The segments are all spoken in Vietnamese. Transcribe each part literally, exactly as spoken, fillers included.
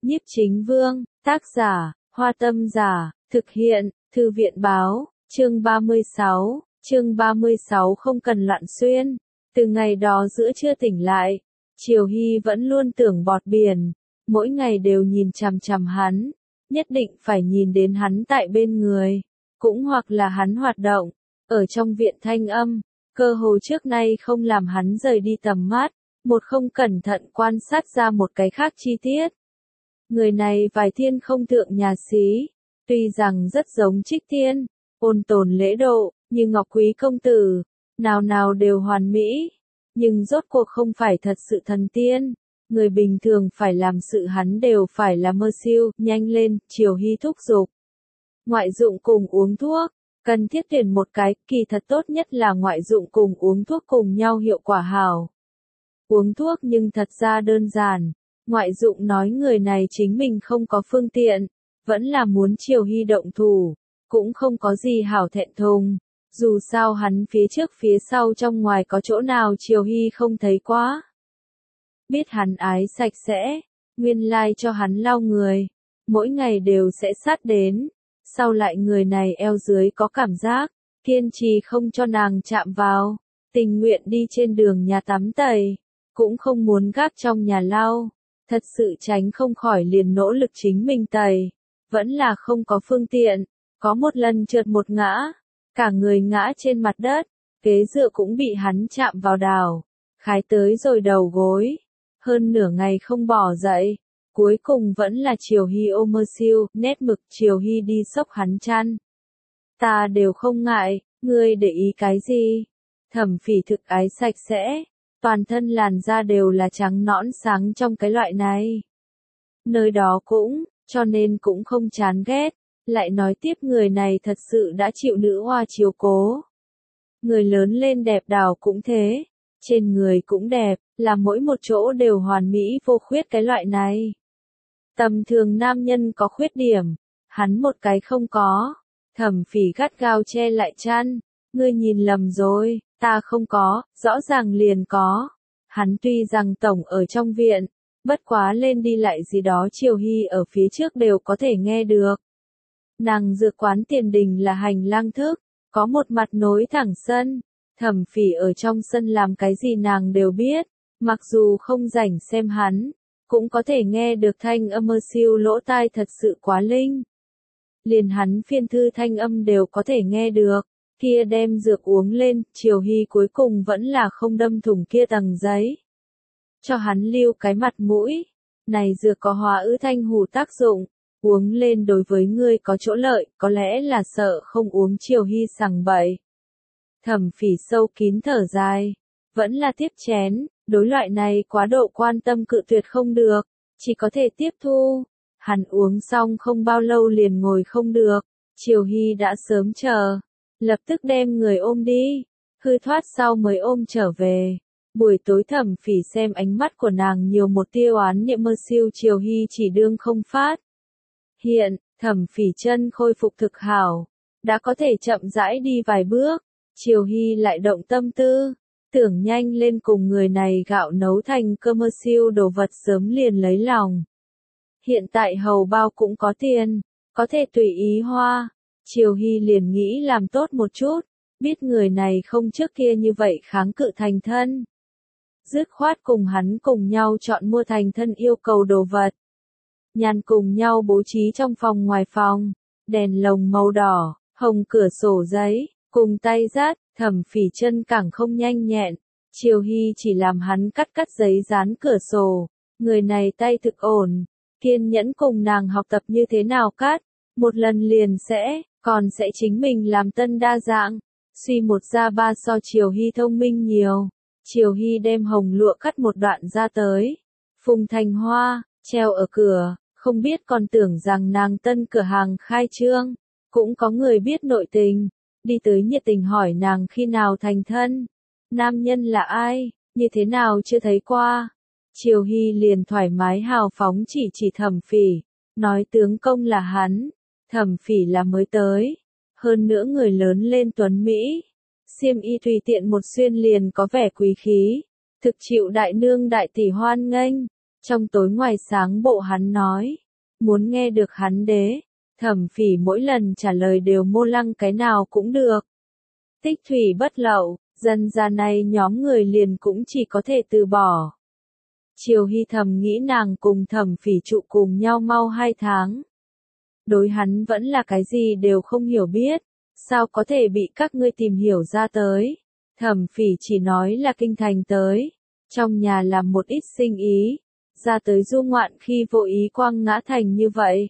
Nhiếp Chính Vương, tác giả, Hoa Tâm Giả, thực hiện, Thư viện Báo, chương ba mươi sáu, chương ba mươi sáu không cần loạn xuyên. Từ ngày đó giữa trưa tỉnh lại, Triều Hy vẫn luôn tưởng bọt biển, mỗi ngày đều nhìn chằm chằm hắn, nhất định phải nhìn đến hắn tại bên người, cũng hoặc là hắn hoạt động, ở trong viện Thanh Âm, cơ hồ trước nay không làm hắn rời đi tầm mắt, một không cẩn thận quan sát ra một cái khác chi tiết. Người này vài thiên không thượng nhà xí, tuy rằng rất giống Trích Tiên, ôn tồn lễ độ, như Ngọc Quý công tử, nào nào đều hoàn mỹ, nhưng rốt cuộc không phải thật sự thần tiên, người bình thường phải làm sự hắn đều phải là mơ siêu, nhanh lên, Triều Hy thúc giục. Ngoại dụng cùng uống thuốc, cần thiết tuyển một cái, kỳ thật tốt nhất là ngoại dụng cùng uống thuốc cùng nhau hiệu quả hảo. Uống thuốc nhưng thật ra đơn giản, ngoại dụng nói người này chính mình không có phương tiện, vẫn là muốn Triều Hy động thủ, cũng không có gì hảo thẹn thùng, dù sao hắn phía trước phía sau trong ngoài có chỗ nào Triều Hy không thấy quá. Biết hắn ái sạch sẽ, nguyên lai cho hắn lau người, mỗi ngày đều sẽ sát đến, sau lại người này eo dưới có cảm giác, kiên trì không cho nàng chạm vào, tình nguyện đi trên đường nhà tắm tẩy, cũng không muốn gác trong nhà lau, thật sự tránh không khỏi liền nỗ lực chính mình tẩy, vẫn là không có phương tiện, có một lần trượt một ngã, cả người ngã trên mặt đất, ghế dựa cũng bị hắn chạm vào đào, khái tới rồi đầu gối, hơn nửa ngày không bỏ dậy, cuối cùng vẫn là Triều Hy ôm mơ siêu, nét mực Triều Hy đi xốc hắn chăn. Ta đều không ngại, ngươi để ý cái gì? Thẩm Phỉ thực ái sạch sẽ, toàn thân làn da đều là trắng nõn sáng trong cái loại này. Nơi đó cũng, cho nên cũng không chán ghét, lại nói tiếp người này thật sự đã chịu nữ hoa chiếu cố. Người lớn lên đẹp đào cũng thế, trên người cũng đẹp, là mỗi một chỗ đều hoàn mỹ vô khuyết cái loại này. Tầm thường nam nhân có khuyết điểm, hắn một cái không có. Thẩm Phỉ gắt gao che lại chăn, ngươi nhìn lầm rồi, ta không có, rõ ràng liền có. Hắn tuy rằng tổng ở trong viện, bất quá lên đi lại gì đó Triều Hy ở phía trước đều có thể nghe được. Nàng dược quán Tiền Đình là hành lang thức, có một mặt nối thẳng sân, Thẩm Phỉ ở trong sân làm cái gì nàng đều biết, mặc dù không rảnh xem hắn, cũng có thể nghe được thanh âm mơ siêu, lỗ tai thật sự quá linh. Liền hắn phiên thư thanh âm đều có thể nghe được, kia đem dược uống lên, Triều Hy cuối cùng vẫn là không đâm thủng kia tầng giấy. Cho hắn lưu cái mặt mũi, này dược có hóa ứ thanh hủ tác dụng, uống lên đối với ngươi có chỗ lợi, có lẽ là sợ không uống. Triều Hy sằng bậy. Thẩm Phỉ sâu kín thở dài, vẫn là tiếp chén, đối loại này quá độ quan tâm cự tuyệt không được, chỉ có thể tiếp thu. Hắn uống xong không bao lâu liền ngồi không được, Triều Hy đã sớm chờ, lập tức đem người ôm đi, hư thoát sau mới ôm trở về. Buổi tối Thẩm Phỉ xem ánh mắt của nàng nhiều một tia oán niệm mơ siêu, Triều Hy chỉ đương không phát. Hiện, Thẩm Phỉ chân khôi phục thực hảo, đã có thể chậm rãi đi vài bước, Triều Hy lại động tâm tư, tưởng nhanh lên cùng người này gạo nấu thành cơm mơ siêu đồ vật sớm liền lấy lòng. Hiện tại hầu bao cũng có tiền, có thể tùy ý hoa, Triều Hy liền nghĩ làm tốt một chút, biết người này không trước kia như vậy kháng cự thành thân. Dứt khoát cùng hắn cùng nhau chọn mua thành thân yêu cầu đồ vật. Nhàn cùng nhau bố trí trong phòng ngoài phòng, đèn lồng màu đỏ, hồng cửa sổ giấy, cùng tay dắt, Thẩm Phỉ chân càng không nhanh nhẹn, Triều Hy chỉ làm hắn cắt cắt giấy dán cửa sổ, người này tay thực ổn, kiên nhẫn cùng nàng học tập như thế nào cắt, một lần liền sẽ, còn sẽ chính mình làm tân đa dạng, suy một ra ba so Triều Hy thông minh nhiều. Triều Hy đem hồng lụa cắt một đoạn ra tới, phùng thành hoa, treo ở cửa, không biết còn tưởng rằng nàng tân cửa hàng khai trương, cũng có người biết nội tình, đi tới nhiệt tình hỏi nàng khi nào thành thân, nam nhân là ai, như thế nào chưa thấy qua. Triều Hy liền thoải mái hào phóng chỉ chỉ Thẩm Phỉ, nói tướng công là hắn, Thẩm Phỉ là mới tới, hơn nữa người lớn lên tuấn Mỹ, xiêm y tùy tiện một xuyên liền có vẻ quý khí, thực chịu đại nương đại tỷ hoan nghênh. Trong tối ngoài sáng bộ hắn nói, muốn nghe được hắn đế, Thẩm Phỉ mỗi lần trả lời đều mô lăng cái nào cũng được. Tích thủy bất lậu, dân gian này nhóm người liền cũng chỉ có thể từ bỏ. Triều Hy thầm nghĩ nàng cùng Thẩm Phỉ trụ cùng nhau mau hai tháng. Đối hắn vẫn là cái gì đều không hiểu biết, sao có thể bị các ngươi tìm hiểu ra tới. Thẩm Phỉ chỉ nói là kinh thành tới, trong nhà làm một ít sinh ý, ra tới du ngoạn khi vô ý quang ngã thành như vậy.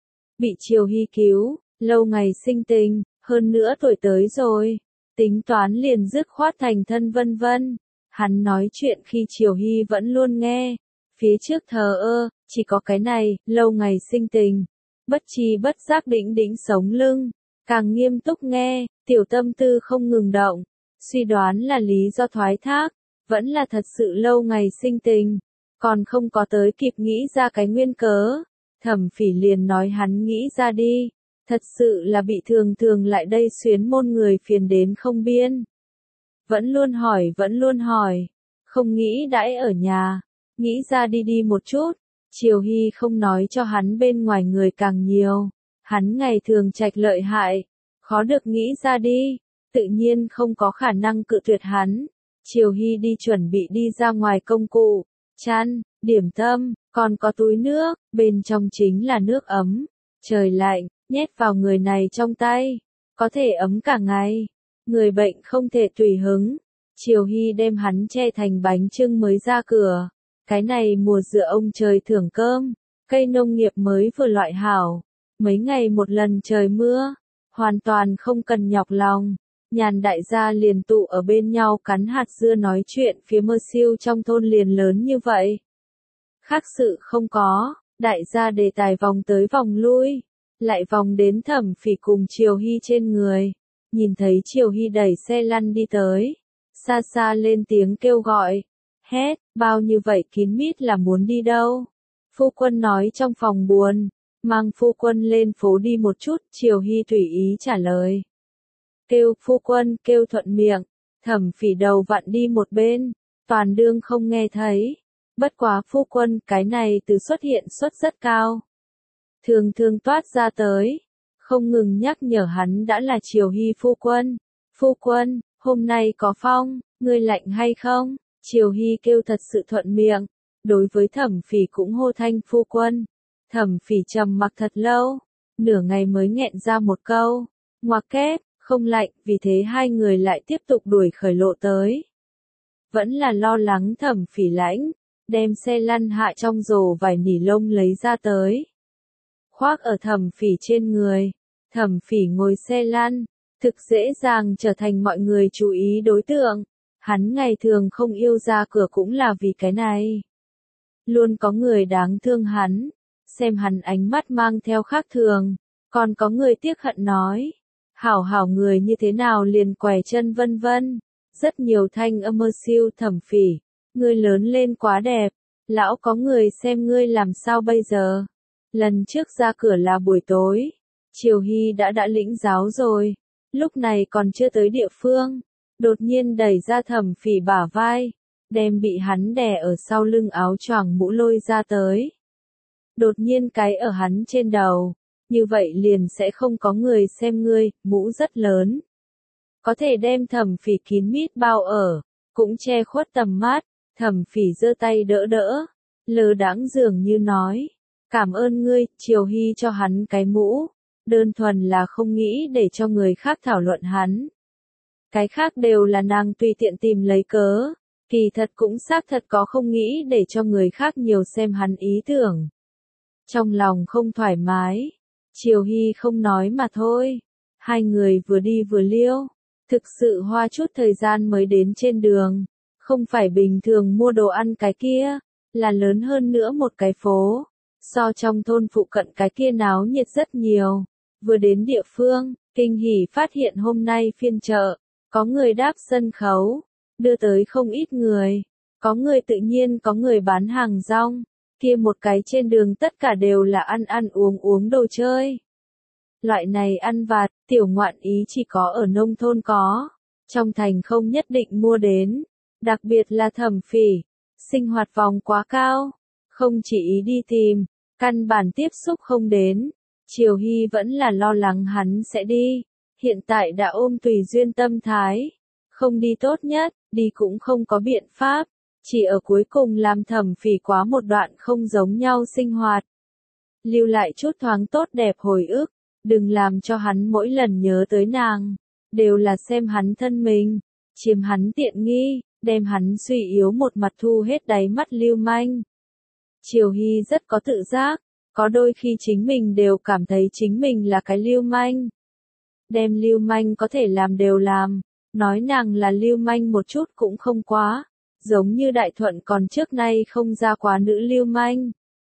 Bị Triều Hy cứu, lâu ngày sinh tình, hơn nữa tuổi tới rồi, tính toán liền dứt khoát thành thân vân vân. Hắn nói chuyện khi Triều Hy vẫn luôn nghe, phía trước thờ ơ, chỉ có cái này, lâu ngày sinh tình, bất chi bất giác đĩnh đĩnh sống lưng, càng nghiêm túc nghe, tiểu tâm tư không ngừng động, suy đoán là lý do thoái thác, vẫn là thật sự lâu ngày sinh tình, còn không có tới kịp nghĩ ra cái nguyên cớ. Thẩm Phỉ liền nói hắn nghĩ ra đi, thật sự là bị thường thường lại đây xuyến môn người phiền đến không biên. Vẫn luôn hỏi vẫn luôn hỏi, không nghĩ đãi ở nhà, nghĩ ra đi đi một chút. Triều Hy không nói cho hắn bên ngoài người càng nhiều, hắn ngày thường trạch lợi hại, khó được nghĩ ra đi, tự nhiên không có khả năng cự tuyệt hắn. Triều Hy đi chuẩn bị đi ra ngoài công cụ, chăn, điểm tâm, còn có túi nước, bên trong chính là nước ấm, trời lạnh, nhét vào người này trong tay, có thể ấm cả ngày. Người bệnh không thể tùy hứng, Triều Hy đem hắn che thành bánh chưng mới ra cửa. Cái này mùa dựa ông trời thưởng cơm, cây nông nghiệp mới vừa loại hảo, mấy ngày một lần trời mưa, hoàn toàn không cần nhọc lòng. Nhàn đại gia liền tụ ở bên nhau cắn hạt dưa nói chuyện phía mơ siêu trong thôn liền lớn như vậy. Khác sự không có, đại gia đề tài vòng tới vòng lui, lại vòng đến Thẩm Phỉ cùng Triều Hy trên người. Nhìn thấy Triều Hy đẩy xe lăn đi tới, xa xa lên tiếng kêu gọi, hét, bao như vậy kín mít là muốn đi đâu? Phu quân nói trong phòng buồn, mang phu quân lên phố đi một chút. Triều Hy tùy ý trả lời. Kêu phu quân, kêu thuận miệng, Thẩm Phỉ đầu vặn đi một bên, toàn đương không nghe thấy. Bất quá phu quân, cái này từ xuất hiện suất rất cao, thường thường toát ra tới, không ngừng nhắc nhở hắn đã là Triều Hy phu quân. Phu quân, hôm nay có phong, ngươi lạnh hay không? Triều Hy kêu thật sự thuận miệng, đối với Thẩm Phỉ cũng hô thanh phu quân. Thẩm Phỉ trầm mặc thật lâu, nửa ngày mới nghẹn ra một câu, ngoặc kép, không lạnh. Vì thế hai người lại tiếp tục đuổi khởi lộ tới. Vẫn là lo lắng Thẩm Phỉ lãnh, đem xe lăn hạ trong rổ vải nỉ lông lấy ra tới, khoác ở Thẩm Phỉ trên người. Thẩm Phỉ ngồi xe lăn, thực dễ dàng trở thành mọi người chú ý đối tượng. Hắn ngày thường không yêu ra cửa cũng là vì cái này. Luôn có người đáng thương hắn, xem hắn ánh mắt mang theo khác thường, còn có người tiếc hận nói, hảo hảo người như thế nào liền quẻ chân vân vân. Rất nhiều thanh âm mơ siêu. Thẩm Phỉ, ngươi lớn lên quá đẹp, lão có người xem ngươi làm sao bây giờ? Lần trước ra cửa là buổi tối, Triều Hy đã đã lĩnh giáo rồi, lúc này còn chưa tới địa phương, đột nhiên đẩy ra Thẩm Phỉ bả vai, đem bị hắn đè ở sau lưng áo choàng mũ lôi ra tới. Đột nhiên cái ở hắn trên đầu, như vậy liền sẽ không có người xem ngươi. Mũ rất lớn, có thể đem Thẩm Phỉ kín mít bao ở, cũng che khuất tầm mắt. Thẩm Phỉ giơ tay đỡ đỡ, lơ đãng dường như nói, cảm ơn ngươi. Triều Hy cho hắn cái mũ, đơn thuần là không nghĩ để cho người khác thảo luận hắn. Cái khác đều là nàng tùy tiện tìm lấy cớ, kỳ thật cũng xác thật có không nghĩ để cho người khác nhiều xem hắn ý tưởng. Trong lòng không thoải mái, Triều Hy không nói mà thôi. Hai người vừa đi vừa liêu, thực sự hoa chút thời gian mới đến trên đường, không phải bình thường mua đồ ăn cái kia, là lớn hơn nữa một cái phố, so trong thôn phụ cận cái kia náo nhiệt rất nhiều. Vừa đến địa phương, kinh hỉ phát hiện hôm nay phiên chợ, có người đáp sân khấu, đưa tới không ít người, có người tự nhiên có người bán hàng rong, kia một cái trên đường tất cả đều là ăn ăn uống uống đồ chơi. Loại này ăn vặt, tiểu ngoạn ý chỉ có ở nông thôn có, trong thành không nhất định mua đến, đặc biệt là Thẩm Phỉ, sinh hoạt vòng quá cao, không chỉ ý đi tìm, căn bản tiếp xúc không đến. Triều Hy vẫn là lo lắng hắn sẽ đi, hiện tại đã ôm tùy duyên tâm thái. Không đi tốt nhất, đi cũng không có biện pháp, chỉ ở cuối cùng làm Thẩm Phỉ quá một đoạn không giống nhau sinh hoạt. Lưu lại chút thoáng tốt đẹp hồi ức, đừng làm cho hắn mỗi lần nhớ tới nàng, đều là xem hắn thân mình, chiếm hắn tiện nghi, đem hắn suy yếu một mặt thu hết đáy mắt lưu manh. Triều Hy rất có tự giác, có đôi khi chính mình đều cảm thấy chính mình là cái lưu manh. Đem lưu manh có thể làm đều làm, nói nàng là lưu manh một chút cũng không quá, giống như Đại Thuận còn trước nay không ra quá nữ lưu manh.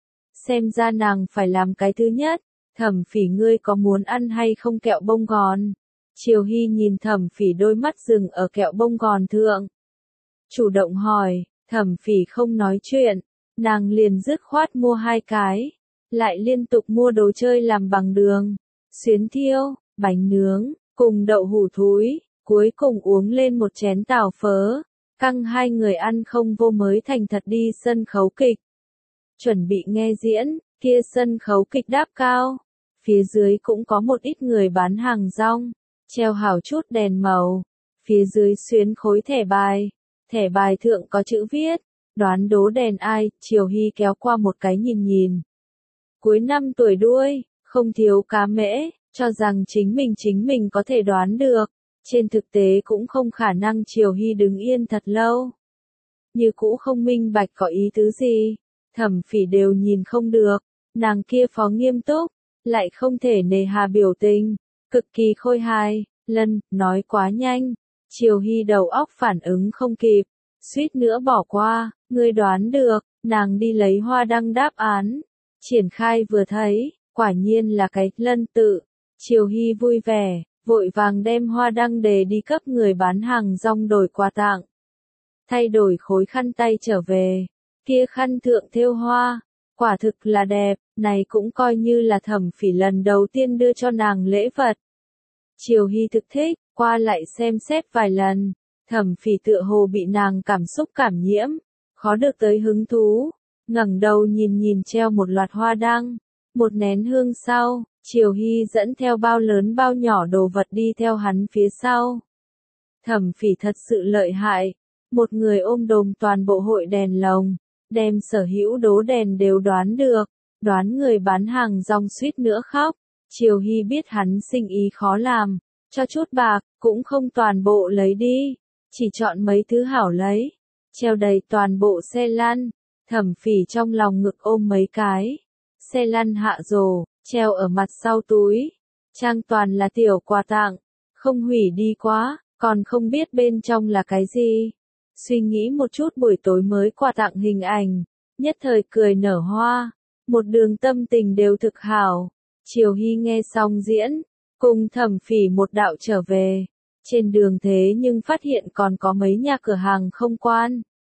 Xem ra nàng phải làm cái thứ nhất, Thẩm Phỉ ngươi có muốn ăn hay không kẹo bông gòn? Triều Hy nhìn Thẩm Phỉ đôi mắt dừng ở kẹo bông gòn thượng. Chủ động hỏi, Thẩm Phỉ không nói chuyện, nàng liền dứt khoát mua hai cái, lại liên tục mua đồ chơi làm bằng đường, xuyến thiêu, bánh nướng, cùng đậu hủ thúi, cuối cùng uống lên một chén tàu phớ, căng hai người ăn không vô mới thành thật đi sân khấu kịch. Chuẩn bị nghe diễn, kia sân khấu kịch đáp cao, phía dưới cũng có một ít người bán hàng rong, treo hảo chút đèn màu, phía dưới xuyến khối thẻ bài, thẻ bài thượng có chữ viết, đoán đố đèn ai, Triều Hy kéo qua một cái nhìn nhìn. Cuối năm tuổi đuôi, không thiếu cá mễ, cho rằng chính mình chính mình có thể đoán được, trên thực tế cũng không khả năng. Triều Hy đứng yên thật lâu, như cũ không minh bạch có ý tứ gì. Thẩm Phỉ đều nhìn không được, nàng kia phó nghiêm túc, lại không thể nề hà biểu tình, cực kỳ khôi hài, lần, nói quá nhanh, Triều Hy đầu óc phản ứng không kịp, suýt nữa bỏ qua, ngươi đoán được, nàng đi lấy hoa đăng đáp án, triển khai vừa thấy, quả nhiên là cái lân tự, Triều Hy vui vẻ, vội vàng đem hoa đăng đề đi cấp người bán hàng rong đổi quà tặng, thay đổi khối khăn tay trở về. Kia khăn thượng thêu hoa, quả thực là đẹp, này cũng coi như là Thẩm Phỉ lần đầu tiên đưa cho nàng lễ vật. Triều Hy thực thích, qua lại xem xét vài lần, Thẩm Phỉ tựa hồ bị nàng cảm xúc cảm nhiễm, khó được tới hứng thú, ngẩng đầu nhìn nhìn treo một loạt hoa đăng, một nén hương sau, Triều Hy dẫn theo bao lớn bao nhỏ đồ vật đi theo hắn phía sau. Thẩm Phỉ thật sự lợi hại, một người ôm đồm toàn bộ hội đèn lồng, đem sở hữu đố đèn đều đoán được, đoán người bán hàng rong suýt nữa khóc. Triều Hy biết hắn sinh ý khó làm, cho chút bạc, cũng không toàn bộ lấy đi, chỉ chọn mấy thứ hảo lấy, treo đầy toàn bộ xe lăn. Thẩm Phỉ trong lòng ngực ôm mấy cái, xe lăn hạ rồ, treo ở mặt sau túi, trang toàn là tiểu quà tặng, không hủy đi quá, còn không biết bên trong là cái gì. Suy nghĩ một chút buổi tối mới quà tặng hình ảnh, nhất thời cười nở hoa, một đường tâm tình đều thực hảo. Triều Hy nghe xong diễn, cùng Thẩm Phỉ một đạo trở về, trên đường thế nhưng phát hiện còn có mấy nhà cửa hàng không quan.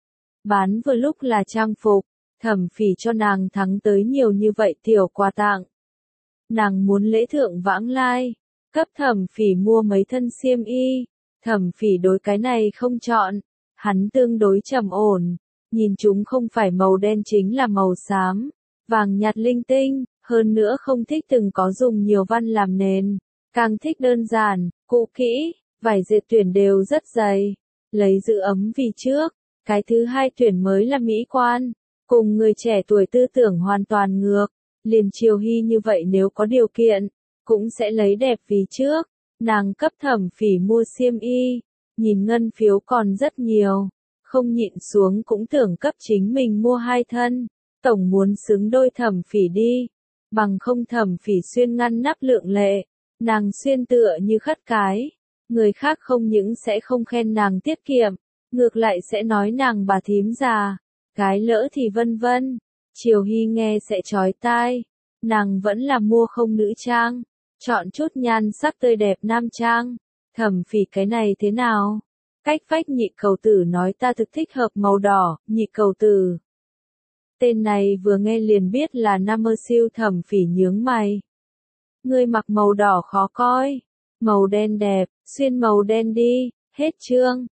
Bán vừa lúc là trang phục, Thẩm Phỉ cho nàng thắng tới nhiều như vậy tiểu quà tặng. Nàng muốn lễ thượng vãng lai, cấp Thẩm Phỉ mua mấy thân xiêm y, Thẩm Phỉ đối cái này không chọn. Hắn tương đối trầm ổn, nhìn chúng không phải màu đen chính là màu xám, vàng nhạt linh tinh, hơn nữa không thích từng có dùng nhiều văn làm nền, càng thích đơn giản, cũ kỹ, vải dệt tuyển đều rất dày, lấy giữ ấm vì trước. Cái thứ hai tuyển mới là mỹ quan, cùng người trẻ tuổi tư tưởng hoàn toàn ngược, liền Triều Hy như vậy nếu có điều kiện, cũng sẽ lấy đẹp vì trước. Nàng cấp Thẩm Phỉ mua xiêm y, nhìn ngân phiếu còn rất nhiều, không nhịn xuống cũng tưởng cấp chính mình mua hai thân, tổng muốn xứng đôi Thẩm Phỉ đi, bằng không Thẩm Phỉ xuyên ngăn nắp lượng lệ, nàng xuyên tựa như khất cái, người khác không những sẽ không khen nàng tiết kiệm, ngược lại sẽ nói nàng bà thím già, cái lỡ thì vân vân. Triều Hy nghe sẽ chói tai, nàng vẫn là mua không nữ trang, chọn chút nhan sắc tươi đẹp nam trang. Thẩm Phỉ cái này thế nào? Cách vách Nhị Cầu Tử nói ta thực thích hợp màu đỏ. Nhị Cầu Tử, tên này vừa nghe liền biết là nam mơ siêu. Thẩm Phỉ nhướng mày, ngươi mặc màu đỏ khó coi, màu đen đẹp, xuyên màu đen đi. Hết chương.